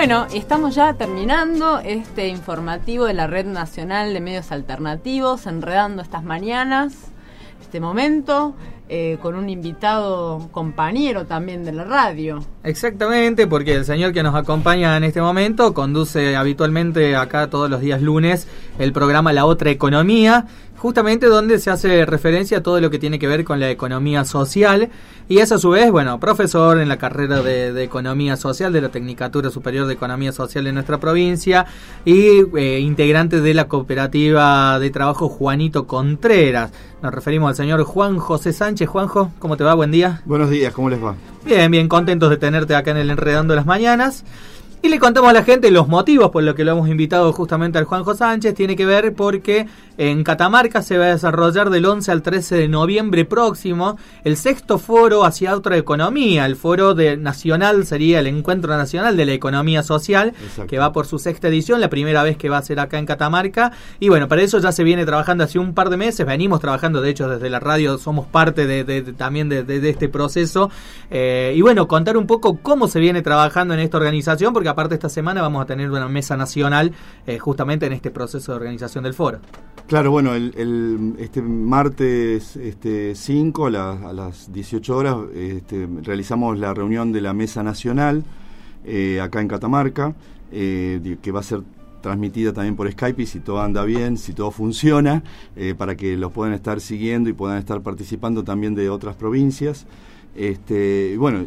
Bueno, estamos ya terminando este informativo de la Red Nacional de Medios Alternativos, enredando estas mañanas, este momento, con un invitado compañero también de la radio. Exactamente, porque el señor que nos acompaña en este momento conduce habitualmente acá todos los días lunes el programa La Otra Economía, justamente donde se hace referencia a todo lo que tiene que ver con la economía social, y es a su vez, bueno, profesor en la carrera de Economía Social de la Tecnicatura Superior de Economía Social en nuestra provincia y integrante de la cooperativa de trabajo Juanito Contreras. Nos referimos al señor Juan José Sánchez. Juanjo, ¿cómo te va? Buen día. Buenos días, ¿cómo les va? Bien, bien, contentos de tenerte acá en el Enredando las Mañanas. Y le contamos a la gente los motivos por los que lo hemos invitado justamente al Juanjo Sánchez. Tiene que ver porque en Catamarca se va a desarrollar del 11 al 13 de noviembre próximo el 6º foro hacia otra economía. El foro nacional sería el Encuentro Nacional de la Economía Social. Exacto. Que va por su 6ª edición, la primera vez que va a ser acá en Catamarca. Y bueno, para eso ya se viene trabajando hace un par de meses. Venimos trabajando, de hecho, desde la radio somos parte también de este proceso. Y bueno, contar un poco cómo se viene trabajando en esta organización, porque aparte esta semana vamos a tener una mesa nacional justamente en este proceso de organización del foro. Claro, bueno, este martes 5 a las 18 horas realizamos la reunión de la mesa nacional acá en Catamarca, que va a ser transmitida también por Skype, y si todo anda bien, si todo funciona, para que los puedan estar siguiendo y puedan estar participando también de otras provincias. Bueno,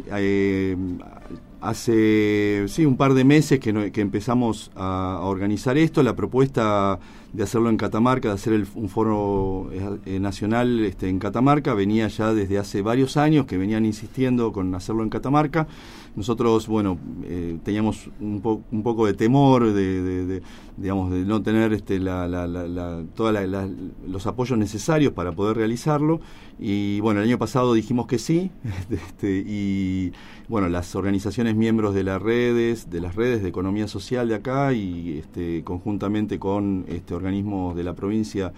hace un par de meses que empezamos a organizar esto. La propuesta de hacerlo en Catamarca, de hacer un foro nacional en Catamarca, venía ya desde hace varios años, que venían insistiendo con hacerlo en Catamarca. Nosotros, bueno, teníamos un poco de temor de no tener todos los apoyos necesarios para poder realizarlo, y bueno, el año pasado dijimos que sí, y bueno, las organizaciones miembros de las redes de economía social de acá, y conjuntamente con organismos de la provincia,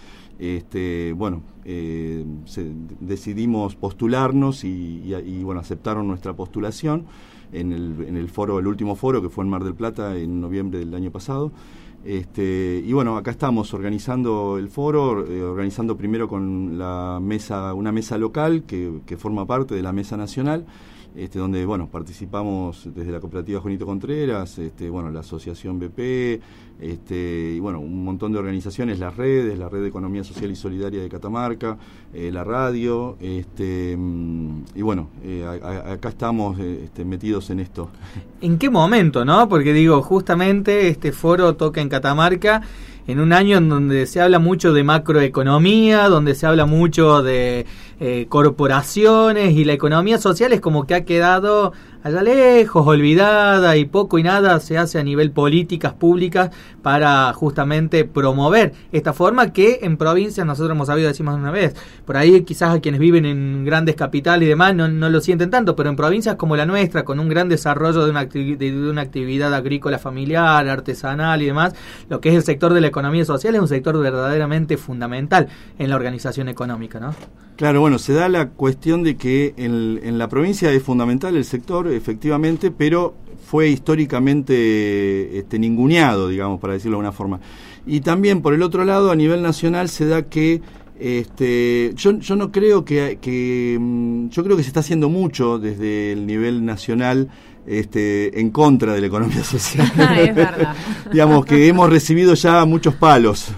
decidimos postularnos y bueno, aceptaron nuestra postulación en el foro, el último foro, que fue en Mar del Plata en noviembre del año pasado. Y bueno, acá estamos organizando el foro, organizando primero con una mesa local que forma parte de la mesa nacional, donde bueno, participamos desde la cooperativa Juanito Contreras, bueno, la asociación BP, y bueno, un montón de organizaciones, la red de Economía Social y Solidaria de Catamarca, la radio, y bueno, acá estamos metidos en esto. ¿En qué momento, no? Porque digo, justamente este foro toca en Catamarca en un año en donde se habla mucho de macroeconomía, donde se habla mucho de corporaciones, y la economía social es como que ha quedado allá lejos, olvidada, y poco y nada se hace a nivel políticas públicas para justamente promover esta forma que en provincias nosotros hemos sabido, decimos una vez, por ahí quizás a quienes viven en grandes capitales y demás no lo sienten tanto, pero en provincias como la nuestra, con un gran desarrollo de una actividad agrícola familiar, artesanal y demás, lo que es el sector de la economía social es un sector verdaderamente fundamental en la organización económica, ¿no? Claro, bueno, se da la cuestión de que en la provincia es fundamental el sector, efectivamente, pero fue históricamente ninguneado, digamos, para decirlo de alguna forma. Y también, por el otro lado, a nivel nacional se da que yo no creo yo creo que se está haciendo mucho desde el nivel nacional en contra de la economía social. Es verdad. Digamos que hemos recibido ya muchos palos.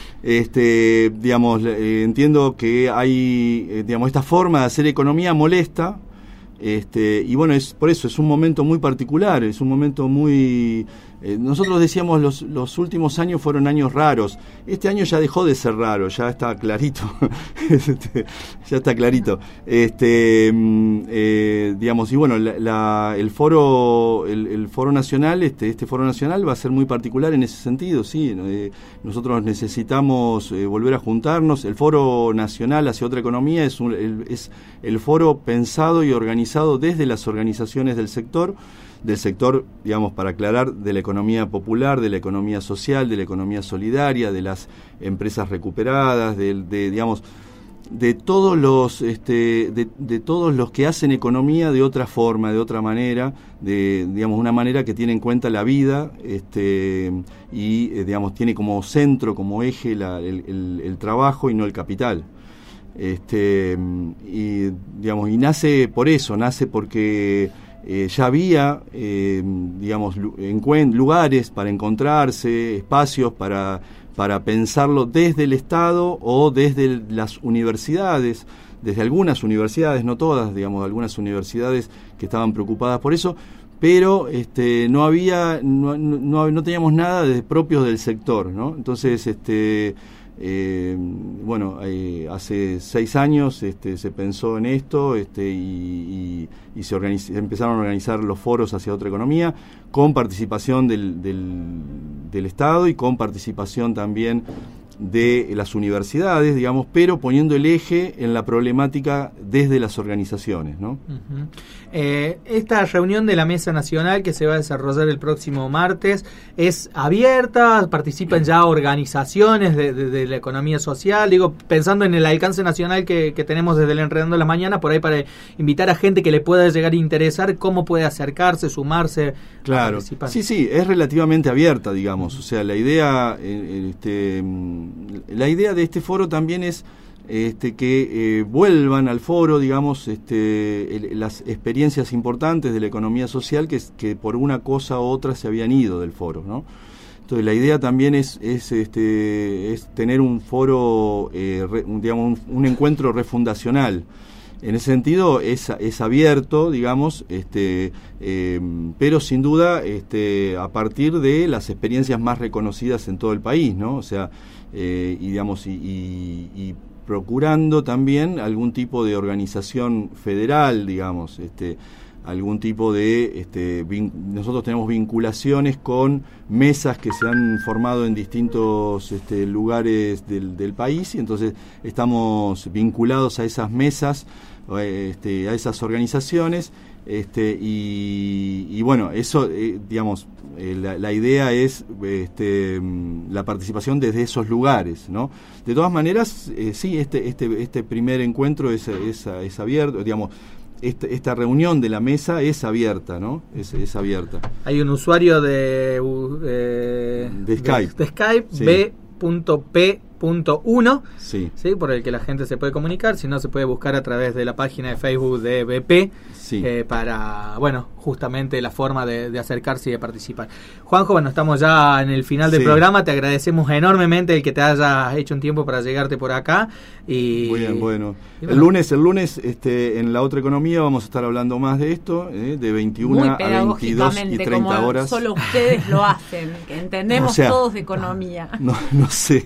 Entiendo que hay, esta forma de hacer economía molesta, y bueno, por eso es un momento muy particular, es un momento muy... nosotros decíamos los últimos años fueron años raros. Este año ya dejó de ser raro, ya está clarito. Ya está clarito. Y bueno, el foro nacional, este foro nacional va a ser muy particular en ese sentido, sí. Nosotros necesitamos volver a juntarnos. El foro nacional hacia otra economía es el foro pensado y organizado desde las organizaciones del sector, digamos, para aclarar, de la economía popular, de la economía social, de la economía solidaria, de las empresas recuperadas, digamos, de todos los de todos los que hacen economía de otra forma, de otra manera, digamos una manera que tiene en cuenta la vida, y digamos tiene como centro, como eje el trabajo y no el capital. Y digamos, y nace por eso, nace porque ya había digamos lugares para encontrarse, espacios para pensarlo desde el Estado o desde las universidades, desde algunas universidades, no todas, digamos, algunas universidades que estaban preocupadas por eso, pero no teníamos nada propios del sector, ¿no? Entonces, hace 6 años se pensó en esto, y se empezaron a organizar los foros hacia otra economía, con participación del Estado y con participación también de las universidades, digamos, pero poniendo el eje en la problemática desde las organizaciones, ¿no? Uh-huh. Esta reunión de la Mesa Nacional que se va a desarrollar el próximo martes es abierta, participan ya organizaciones de la economía social, digo, pensando en el alcance nacional que tenemos desde el Enredando las Mañanas, por ahí para invitar a gente que le pueda llegar a interesar, cómo puede acercarse, sumarse. Claro, sí, es relativamente abierta, digamos, o sea, la idea de este foro también es que vuelvan al foro, digamos, las experiencias importantes de la economía social que por una cosa u otra se habían ido del foro, ¿no? Entonces la idea también es tener un foro, digamos, un encuentro refundacional. En ese sentido es abierto, digamos, pero sin duda a partir de las experiencias más reconocidas en todo el país, ¿no? O sea, y procurando también algún tipo de organización federal, digamos, algún tipo de nosotros tenemos vinculaciones con mesas que se han formado en distintos lugares del país, y entonces estamos vinculados a esas mesas, a esas organizaciones, y bueno, eso digamos, la idea es la participación desde esos lugares, ¿no? De todas maneras, sí, este primer encuentro es abierto, digamos. Esta reunión de la mesa es abierta, ¿no? Es abierta. Hay un usuario de Skype, sí. B.P.1, sí, por el que la gente se puede comunicar. Si no, se puede buscar a través de la página de Facebook de BP, sí. Para, bueno, justamente la forma de acercarse y de participar. Juanjo, bueno, estamos ya en el final del programa. Te agradecemos enormemente el que te hayas hecho un tiempo para llegarte por acá. Y muy bien, bueno. El lunes en La Otra Economía vamos a estar hablando más de esto, de 21 a 22 y 30 horas. Solo ustedes lo hacen, que entendemos todos de economía. No sé.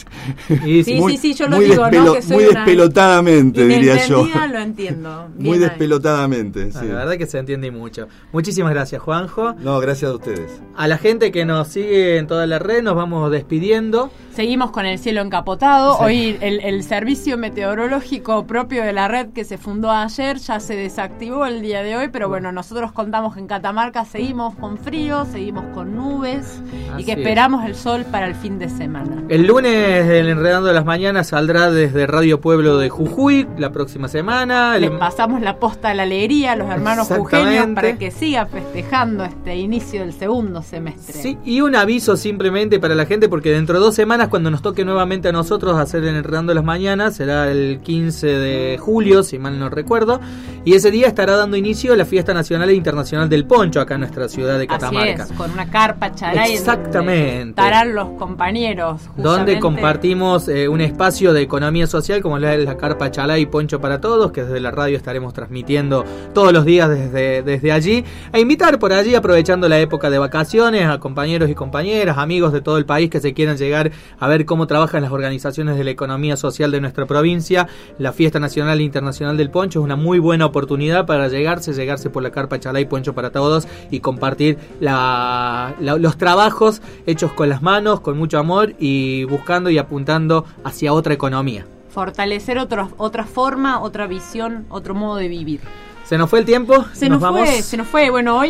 Sí, yo lo digo, ¿no? Que soy muy despelotadamente, diría yo. Lo entiendo. Muy despelotadamente, sí. La verdad que se entiende mucho. Muchísimas gracias, Juanjo. No, gracias a ustedes. A la gente que nos sigue en toda la red, nos vamos despidiendo. Seguimos con el cielo encapotado. Sí. Hoy el servicio meteorológico propio de la red que se fundó ayer ya se desactivó el día de hoy, pero bueno, nosotros contamos que en Catamarca seguimos con frío, seguimos con nubes. Así y que esperamos el sol para el fin de semana. El lunes el Enredando las Mañanas saldrá desde Radio Pueblo de Jujuy la próxima semana. Les pasamos la posta de la alegría a los hermanos jujeños para que sigan festejando este inicio del segundo semestre. Sí, y un aviso simplemente para la gente, porque dentro de 2 semanas, cuando nos toque nuevamente a nosotros hacer el Enredando las Mañanas, será el 15 de julio, si mal no recuerdo, y ese día estará dando inicio la Fiesta Nacional e Internacional del Poncho acá en nuestra ciudad de Catamarca. Así es, con una carpa chalay. Exactamente. Estarán los compañeros. Donde compartimos un espacio de economía social como la carpa chalay Poncho para Todos, que desde la radio estaremos transmitiendo todos los días desde allí, a invitar por allí, aprovechando la época de vacaciones, a compañeros y compañeras, amigos de todo el país que se quieran llegar a ver cómo trabajan las organizaciones de la economía social de nuestra provincia. La Fiesta Nacional e Internacional del Poncho es una muy buena oportunidad para llegarse por la carpa chalay Poncho para Todos y compartir los trabajos hechos con las manos, con mucho amor y buscando y apuntando hacia otra economía. Fortalecer otra forma, otra visión, otro modo de vivir. ¿Se nos fue el tiempo? Se nos fue. Bueno, hoy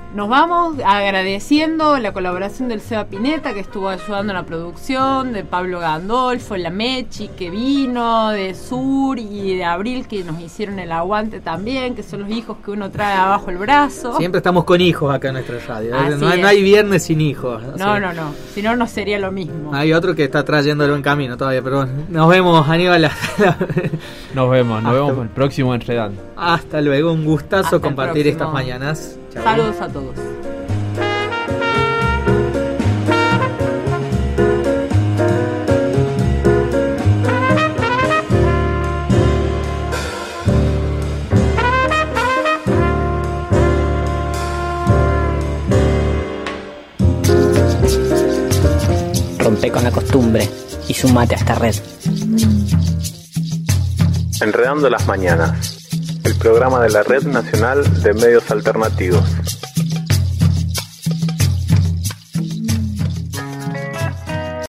Nos vamos agradeciendo la colaboración del Seba Pineta, que estuvo ayudando en la producción, de Pablo Gandolfo, la Mechi, que vino, de Sur y de Abril, que nos hicieron el aguante también, que son los hijos que uno trae abajo el brazo. Siempre estamos con hijos acá en nuestra radio. No es. Hay viernes sin hijos. No. Si no, no sería lo mismo. Hay otro que está trayéndolo en camino todavía, pero bueno. Nos vemos, Aníbal. Nos vemos el próximo Enredando. Hasta luego, un gustazo Hasta compartir estas mañanas. Chau. Saludos a todos. Rompe con la costumbre y sumate a esta red. Enredando las mañanas, el programa de la Red Nacional de Medios Alternativos.